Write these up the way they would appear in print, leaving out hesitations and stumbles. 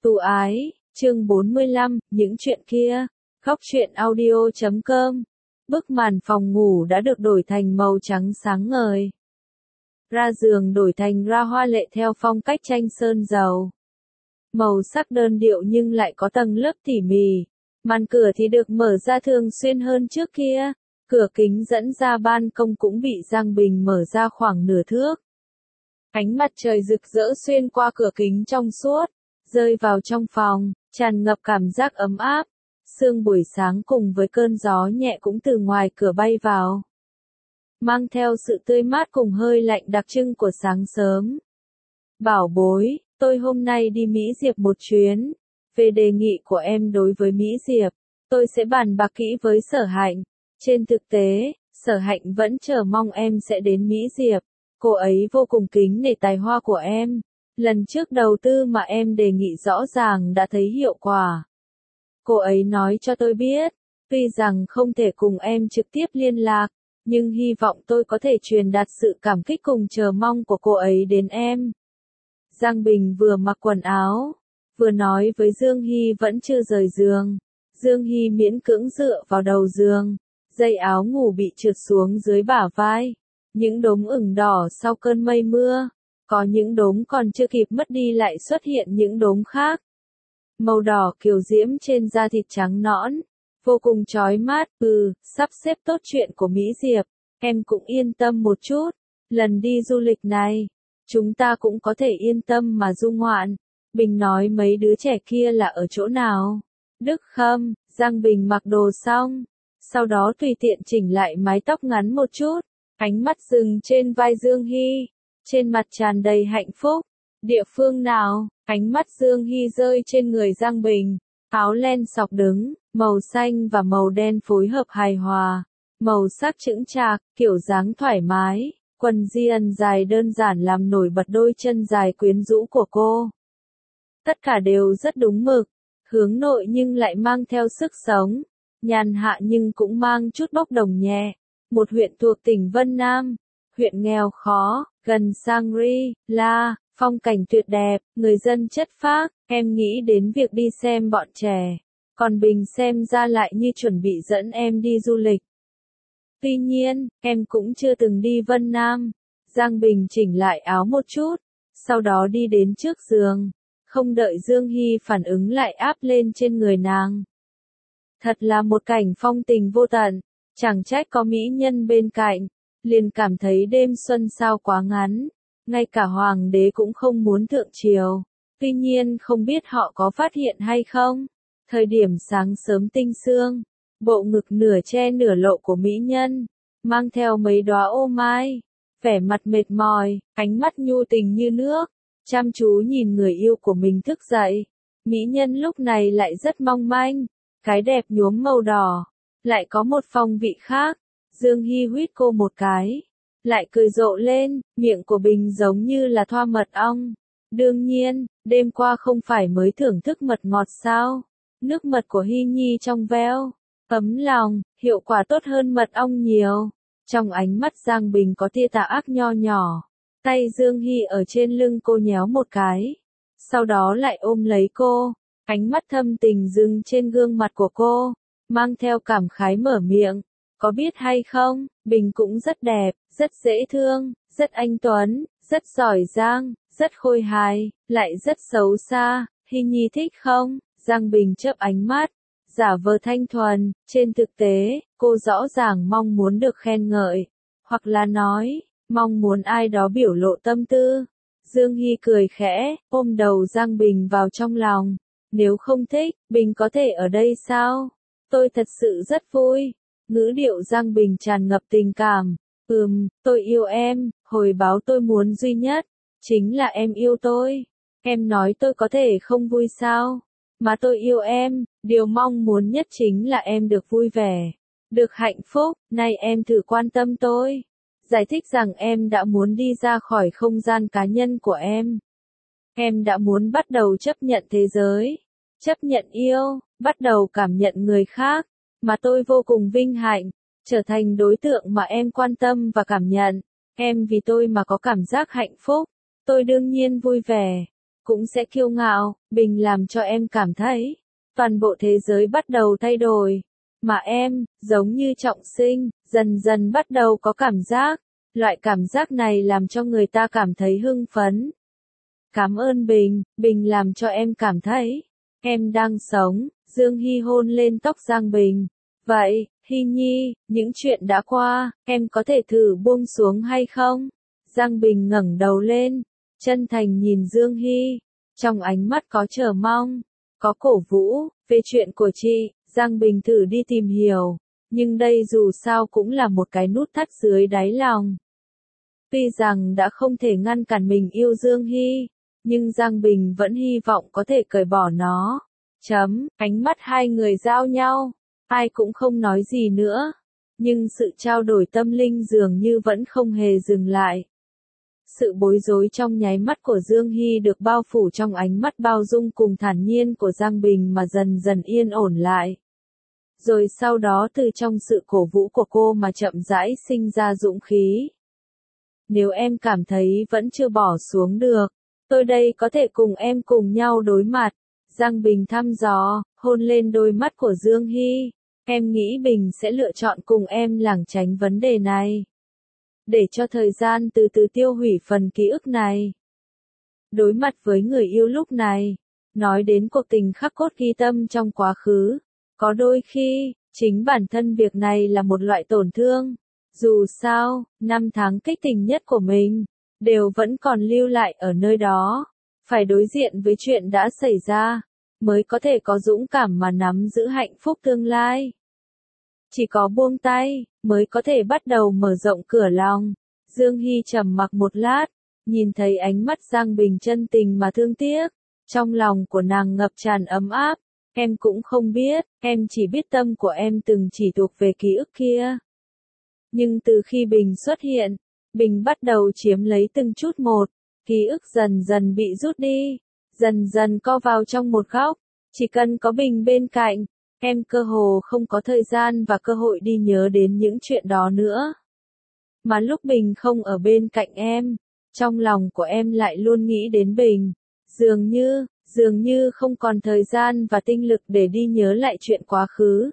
Tu ái, chương 45, những chuyện kia. Góc truyện audio.com. Bức màn phòng ngủ đã được đổi thành màu trắng sáng ngời. Ra giường đổi thành ra hoa lệ theo phong cách tranh sơn dầu. Màu sắc đơn điệu nhưng lại có tầng lớp tỉ mỉ. Màn cửa thì được mở ra thường xuyên hơn trước kia. Cửa kính dẫn ra ban công cũng bị Giang Bình mở ra khoảng nửa thước. Ánh mặt trời rực rỡ xuyên qua cửa kính trong suốt, rơi vào trong phòng, tràn ngập cảm giác ấm áp. Sương buổi sáng cùng với cơn gió nhẹ cũng từ ngoài cửa bay vào, mang theo sự tươi mát cùng hơi lạnh đặc trưng của sáng sớm. Bảo bối, tôi hôm nay đi Mỹ Diệp một chuyến. Về đề nghị của em đối với Mỹ Diệp, tôi sẽ bàn bạc kỹ với Sở Hạnh. Trên thực tế, Sở Hạnh vẫn chờ mong em sẽ đến Mỹ Diệp. Cô ấy vô cùng kính nể tài hoa của em. Lần trước đầu tư mà em đề nghị rõ ràng đã thấy hiệu quả. Cô ấy nói cho tôi biết, tuy rằng không thể cùng em trực tiếp liên lạc, nhưng hy vọng tôi có thể truyền đạt sự cảm kích cùng chờ mong của cô ấy đến em. Giang Bình vừa mặc quần áo, vừa nói với Dương Hy vẫn chưa rời giường. Dương Hy miễn cưỡng dựa vào đầu giường, dây áo ngủ bị trượt xuống dưới bả vai. Những đốm ửng đỏ sau cơn mây mưa, có những đốm còn chưa kịp mất đi lại xuất hiện những đốm khác. Màu đỏ kiều diễm trên da thịt trắng nõn, vô cùng chói mắt. Sắp xếp tốt chuyện của Mỹ Diệp, em cũng yên tâm một chút. Lần đi du lịch này, chúng ta cũng có thể yên tâm mà du ngoạn. Bình nói mấy đứa trẻ kia là ở chỗ nào? Đức Khâm. Giang Bình mặc đồ xong, sau đó tùy tiện chỉnh lại mái tóc ngắn một chút. Ánh mắt dừng trên vai Dương Hy, trên mặt tràn đầy hạnh phúc. Địa phương nào? Ánh mắt Dương Hy rơi trên người Giang Bình. Áo len sọc đứng, màu xanh và màu đen phối hợp hài hòa. Màu sắc chững chạc, kiểu dáng thoải mái. Quần jean dài đơn giản làm nổi bật đôi chân dài quyến rũ của cô. Tất cả đều rất đúng mực, hướng nội nhưng lại mang theo sức sống. Nhàn hạ nhưng cũng mang chút bốc đồng nhẹ. Một huyện thuộc tỉnh Vân Nam, huyện nghèo khó, gần Shangri-La, phong cảnh tuyệt đẹp, người dân chất phác. Em nghĩ đến việc đi xem bọn trẻ, còn Bình xem ra lại như chuẩn bị dẫn em đi du lịch. Tuy nhiên, em cũng chưa từng đi Vân Nam. Giang Bình chỉnh lại áo một chút, sau đó đi đến trước giường, không đợi Dương Hy phản ứng lại áp lên trên người nàng. Thật là một cảnh phong tình vô tận. Chẳng trách có mỹ nhân bên cạnh, liền cảm thấy đêm xuân sao quá ngắn. Ngay cả hoàng đế cũng không muốn thượng triều. Tuy nhiên không biết họ có phát hiện hay không. Thời điểm sáng sớm tinh sương, bộ ngực nửa che nửa lộ của mỹ nhân, mang theo mấy đóa ô mai, vẻ mặt mệt mỏi, ánh mắt nhu tình như nước, chăm chú nhìn người yêu của mình thức dậy. Mỹ nhân lúc này lại rất mong manh, cái đẹp nhuốm màu đỏ. Lại có một phong vị khác. Dương Hy huýt cô một cái, lại cười rộ lên. Miệng của Bình giống như là thoa mật ong. Đương nhiên, đêm qua không phải mới thưởng thức mật ngọt sao? Nước mật của Hy Nhi trong veo, ấm lòng, hiệu quả tốt hơn mật ong nhiều. Trong ánh mắt Giang Bình có tia tà ác nho nhỏ. Tay Dương Hy ở trên lưng cô nhéo một cái, sau đó lại ôm lấy cô. Ánh mắt thâm tình dừng trên gương mặt của cô, mang theo cảm khái mở miệng. Có biết hay không, Bình cũng rất đẹp, rất dễ thương, rất anh tuấn, rất giỏi giang, rất khôi hài, lại rất xấu xa. Hy Nhi thích không? Giang Bình chớp ánh mắt, giả vờ thanh thuần. Trên thực tế, cô rõ ràng mong muốn được khen ngợi, hoặc là nói, mong muốn ai đó biểu lộ tâm tư. Dương Hy cười khẽ, ôm đầu Giang Bình vào trong lòng. Nếu không thích, Bình có thể ở đây sao? Tôi thật sự rất vui. Ngữ điệu Giang Bình tràn ngập tình cảm. Tôi yêu em, hồi báo tôi muốn duy nhất, chính là em yêu tôi. Em nói tôi có thể không vui sao? Mà tôi yêu em, điều mong muốn nhất chính là em được vui vẻ, được hạnh phúc. Nay em thử quan tâm tôi. Giải thích rằng em đã muốn đi ra khỏi không gian cá nhân của em. Em đã muốn bắt đầu chấp nhận thế giới, chấp nhận yêu, bắt đầu cảm nhận người khác. Mà tôi vô cùng vinh hạnh, trở thành đối tượng mà em quan tâm và cảm nhận. Em vì tôi mà có cảm giác hạnh phúc. Tôi đương nhiên vui vẻ. cũng sẽ kiêu ngạo. Bình làm cho em cảm thấy, toàn bộ thế giới bắt đầu thay đổi. Mà em, giống như trọng sinh, dần dần bắt đầu có cảm giác. Loại cảm giác này làm cho người ta cảm thấy hưng phấn. Cảm ơn Bình, Bình làm cho em cảm thấy, em đang sống. Dương Hy hôn lên tóc Giang Bình. Vậy, Hy Nhi, những chuyện đã qua, em có thể thử buông xuống hay không? Giang Bình ngẩng đầu lên, chân thành nhìn Dương Hy, trong ánh mắt có chờ mong, có cổ vũ. Về chuyện của chị, Giang Bình thử đi tìm hiểu, nhưng đây dù sao cũng là một cái nút thắt dưới đáy lòng. Tuy rằng đã không thể ngăn cản mình yêu Dương Hy, nhưng Giang Bình vẫn hy vọng có thể cởi bỏ nó. Ánh mắt hai người giao nhau, ai cũng không nói gì nữa, nhưng sự trao đổi tâm linh dường như vẫn không hề dừng lại. Sự bối rối trong nháy mắt của Dương Hy được bao phủ trong ánh mắt bao dung cùng thản nhiên của Giang Bình mà dần dần yên ổn lại. Rồi sau đó từ trong sự cổ vũ của cô mà chậm rãi sinh ra dũng khí. Nếu em cảm thấy vẫn chưa bỏ xuống được, tôi đây có thể cùng em cùng nhau đối mặt. Giang Bình thăm dò, hôn lên đôi mắt của Dương Hy. Em nghĩ Bình sẽ lựa chọn cùng em lảng tránh vấn đề này, để cho thời gian từ từ tiêu hủy phần ký ức này. Đối mặt với người yêu lúc này, nói đến cuộc tình khắc cốt ghi tâm trong quá khứ, có đôi khi, chính bản thân việc này là một loại tổn thương. Dù sao, năm tháng kích tình nhất của mình, đều vẫn còn lưu lại ở nơi đó. Phải đối diện với chuyện đã xảy ra, mới có thể có dũng cảm mà nắm giữ hạnh phúc tương lai. Chỉ có buông tay, mới có thể bắt đầu mở rộng cửa lòng. Dương Hy trầm mặc một lát, nhìn thấy ánh mắt Giang Bình chân tình mà thương tiếc. Trong lòng của nàng ngập tràn ấm áp. Em cũng không biết, em chỉ biết tâm của em từng chỉ thuộc về ký ức kia. Nhưng từ khi Bình xuất hiện, Bình bắt đầu chiếm lấy từng chút một. Ký ức dần dần bị rút đi, dần dần co vào trong một góc. Chỉ cần có Bình bên cạnh, em cơ hồ không có thời gian và cơ hội đi nhớ đến những chuyện đó nữa. Mà lúc Bình không ở bên cạnh em, trong lòng của em lại luôn nghĩ đến Bình. Dường như không còn thời gian và tinh lực để đi nhớ lại chuyện quá khứ.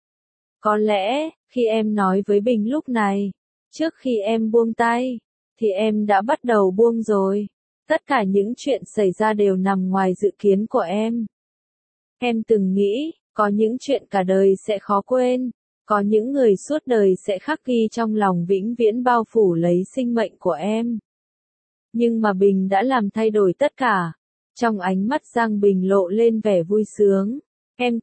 Có lẽ, khi em nói với Bình lúc này, trước khi em buông tay, thì em đã bắt đầu buông rồi. Tất cả những chuyện xảy ra đều nằm ngoài dự kiến của em. Em từng nghĩ, có những chuyện cả đời sẽ khó quên, có những người suốt đời sẽ khắc ghi trong lòng vĩnh viễn bao phủ lấy sinh mệnh của em. Nhưng mà Bình đã làm thay đổi tất cả. Trong ánh mắt Giang Bình lộ lên vẻ vui sướng. Em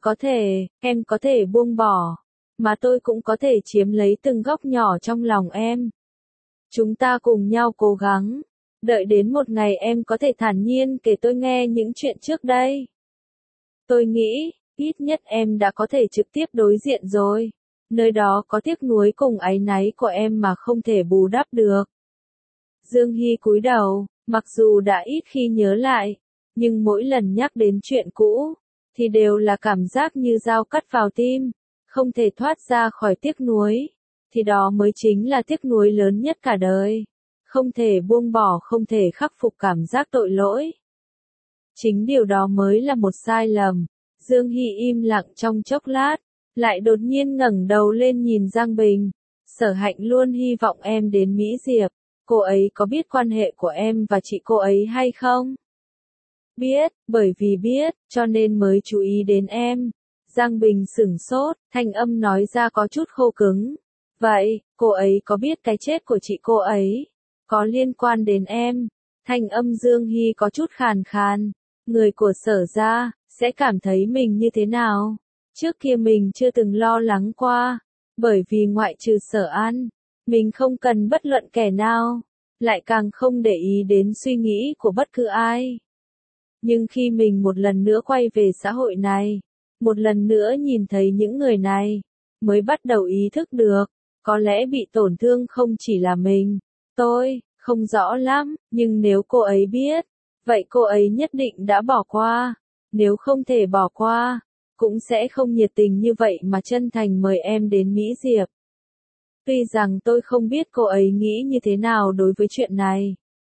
có thể buông bỏ, mà tôi cũng có thể chiếm lấy từng góc nhỏ trong lòng em. Chúng ta cùng nhau cố gắng, đợi đến một ngày em có thể thản nhiên kể tôi nghe những chuyện trước đây. Tôi nghĩ, ít nhất em đã có thể trực tiếp đối diện rồi. Nơi đó có tiếc nuối cùng áy náy của em mà không thể bù đắp được. Dương Hy cúi đầu, mặc dù đã ít khi nhớ lại, nhưng mỗi lần nhắc đến chuyện cũ, thì đều là cảm giác như dao cắt vào tim, không thể thoát ra khỏi tiếc nuối, thì đó mới chính là tiếc nuối lớn nhất cả đời. Không thể buông bỏ, không thể khắc phục cảm giác tội lỗi. Chính điều đó mới là một sai lầm. Dương Hy im lặng trong chốc lát, lại đột nhiên ngẩng đầu lên nhìn Giang Bình. Sở Hạnh luôn hy vọng em đến Mỹ Diệp. Cô ấy có biết quan hệ của em và chị cô ấy hay không? Biết, bởi vì biết, cho nên mới chú ý đến em. Giang Bình sửng sốt, thanh âm nói ra có chút khô cứng. Vậy, cô ấy có biết cái chết của chị cô ấy có liên quan đến em? Thanh âm Dương Hy có chút khàn khàn. Người của Sở gia sẽ cảm thấy mình như thế nào? Trước kia mình chưa từng lo lắng qua, bởi vì ngoại trừ Sở An, mình không cần bất luận kẻ nào, lại càng không để ý đến suy nghĩ của bất cứ ai. Nhưng khi mình một lần nữa quay về xã hội này, một lần nữa nhìn thấy những người này, mới bắt đầu ý thức được, có lẽ bị tổn thương không chỉ là mình. Tôi không rõ lắm, nhưng nếu cô ấy biết, vậy cô ấy nhất định đã bỏ qua. Nếu không thể bỏ qua, cũng sẽ không nhiệt tình như vậy mà chân thành mời em đến Mỹ Diệp. Tuy rằng tôi không biết cô ấy nghĩ như thế nào đối với chuyện này,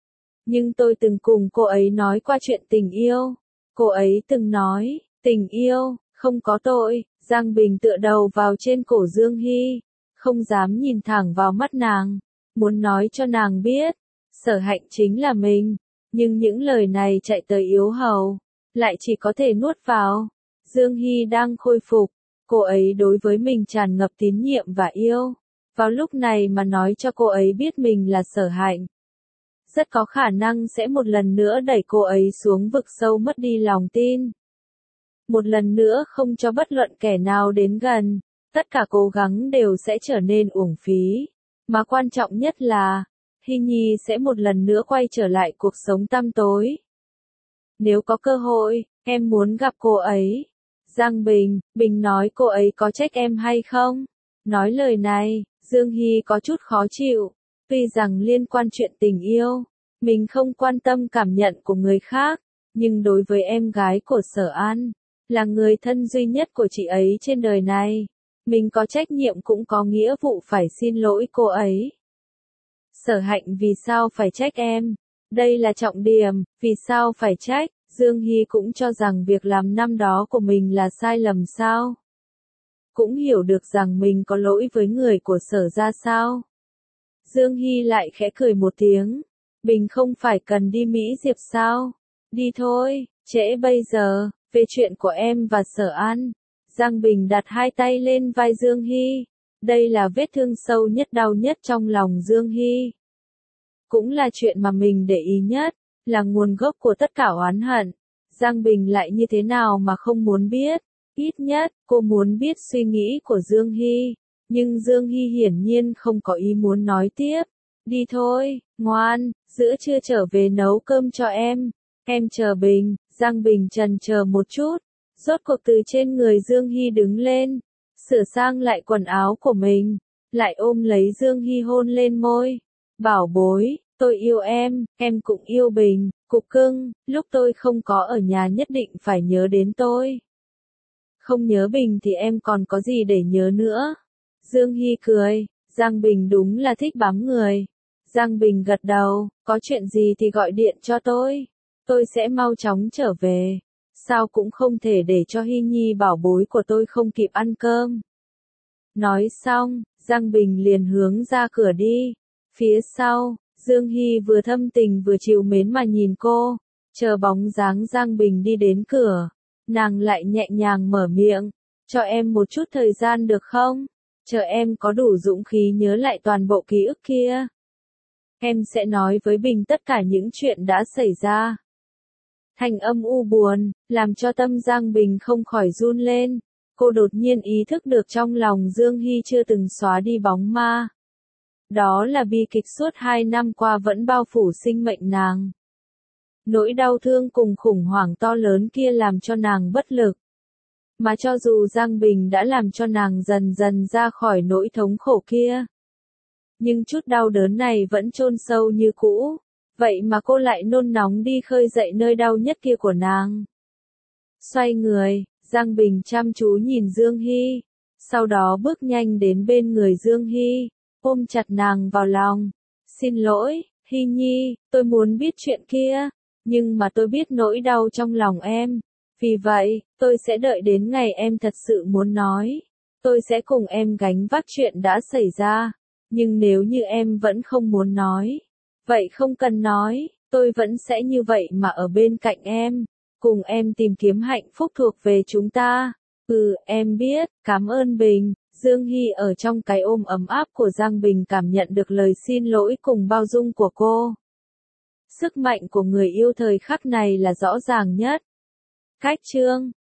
Nhưng tôi từng cùng cô ấy nói qua chuyện tình yêu. Cô ấy từng nói, tình yêu, không có tội. Giang Bình tựa đầu vào trên cổ Dương Hy, không dám nhìn thẳng vào mắt nàng, muốn nói cho nàng biết, Sở Hạnh chính là mình, nhưng những lời này chạy tới yếu hầu, lại chỉ có thể nuốt vào. Dương Hy đang khôi phục, cô ấy đối với mình tràn ngập tín nhiệm và yêu, vào lúc này mà nói cho cô ấy biết mình là Sở Hạnh, rất có khả năng sẽ một lần nữa đẩy cô ấy xuống vực sâu mất đi lòng tin. Một lần nữa không cho bất luận kẻ nào đến gần, tất cả cố gắng đều sẽ trở nên uổng phí. Mà quan trọng nhất là, Hy Nhi sẽ một lần nữa quay trở lại cuộc sống tăm tối. Nếu có cơ hội, em muốn gặp cô ấy. Giang Bình, Bình nói cô ấy có trách em hay không? Nói lời này, Dương Hy có chút khó chịu, tuy rằng liên quan chuyện tình yêu, mình không quan tâm cảm nhận của người khác, nhưng đối với em gái của Sở An, là người thân duy nhất của chị ấy trên đời này, mình có trách nhiệm cũng có nghĩa vụ phải xin lỗi cô ấy. Sở Hạnh vì sao phải trách em? Đây là trọng điểm, vì sao phải trách? Dương Hy cũng cho rằng việc làm năm đó của mình là sai lầm sao? Cũng hiểu được rằng mình có lỗi với người của Sở ra sao? Dương Hy lại khẽ cười một tiếng. Bình không phải cần đi Mỹ Diệp sao? Đi thôi, trễ bây giờ, về chuyện của em và Sở An. Giang Bình đặt hai tay lên vai Dương Hy. Đây là vết thương sâu nhất đau nhất trong lòng Dương Hy. Cũng là chuyện mà mình để ý nhất, là nguồn gốc của tất cả oán hận. Giang Bình lại như thế nào mà không muốn biết. Ít nhất, cô muốn biết suy nghĩ của Dương Hy. Nhưng Dương Hy hiển nhiên không có ý muốn nói tiếp. Đi thôi, ngoan, giữa trưa trở về nấu cơm cho em. Em chờ Bình. Giang Bình chần chờ một chút. Rốt cuộc từ trên người Dương Hy đứng lên. Sửa sang lại quần áo của mình. Lại ôm lấy Dương Hy hôn lên môi. Bảo bối, tôi yêu em cũng yêu Bình. Cục cưng, lúc tôi không có ở nhà nhất định phải nhớ đến tôi. Không nhớ Bình thì em còn có gì để nhớ nữa. Dương Hy cười, Giang Bình đúng là thích bám người. Giang Bình gật đầu, có chuyện gì thì gọi điện cho tôi sẽ mau chóng trở về. Sao cũng không thể để cho Hy Nhi bảo bối của tôi không kịp ăn cơm. Nói xong, Giang Bình liền hướng ra cửa đi. Phía sau, Dương Hy vừa thâm tình vừa trìu mến mà nhìn cô, chờ bóng dáng Giang Bình đi đến cửa. Nàng lại nhẹ nhàng mở miệng, cho em một chút thời gian được không? Chờ em có đủ dũng khí nhớ lại toàn bộ ký ức kia. Em sẽ nói với Bình tất cả những chuyện đã xảy ra. Thanh âm u buồn, làm cho tâm Giang Bình không khỏi run lên. Cô đột nhiên ý thức được trong lòng Dương Hy chưa từng xóa đi bóng ma. Đó là bi kịch suốt 2 năm qua vẫn bao phủ sinh mệnh nàng. Nỗi đau thương cùng khủng hoảng to lớn kia làm cho nàng bất lực. Mà cho dù Giang Bình đã làm cho nàng dần dần ra khỏi nỗi thống khổ kia, nhưng chút đau đớn này vẫn chôn sâu như cũ. Vậy mà cô lại nôn nóng đi khơi dậy nơi đau nhất kia của nàng. Xoay người, Giang Bình chăm chú nhìn Dương Hy, sau đó bước nhanh đến bên người Dương Hy, ôm chặt nàng vào lòng. Xin lỗi, Hy Nhi, tôi muốn biết chuyện kia, nhưng mà tôi biết nỗi đau trong lòng em. Vì vậy, tôi sẽ đợi đến ngày em thật sự muốn nói. Tôi sẽ cùng em gánh vác chuyện đã xảy ra. Nhưng nếu như em vẫn không muốn nói, vậy không cần nói, tôi vẫn sẽ như vậy mà ở bên cạnh em, cùng em tìm kiếm hạnh phúc thuộc về chúng ta. Em biết, cảm ơn Bình. Dương Hy ở trong cái ôm ấm áp của Giang Bình cảm nhận được lời xin lỗi cùng bao dung của cô. Sức mạnh của người yêu thời khắc này là rõ ràng nhất. Cách chương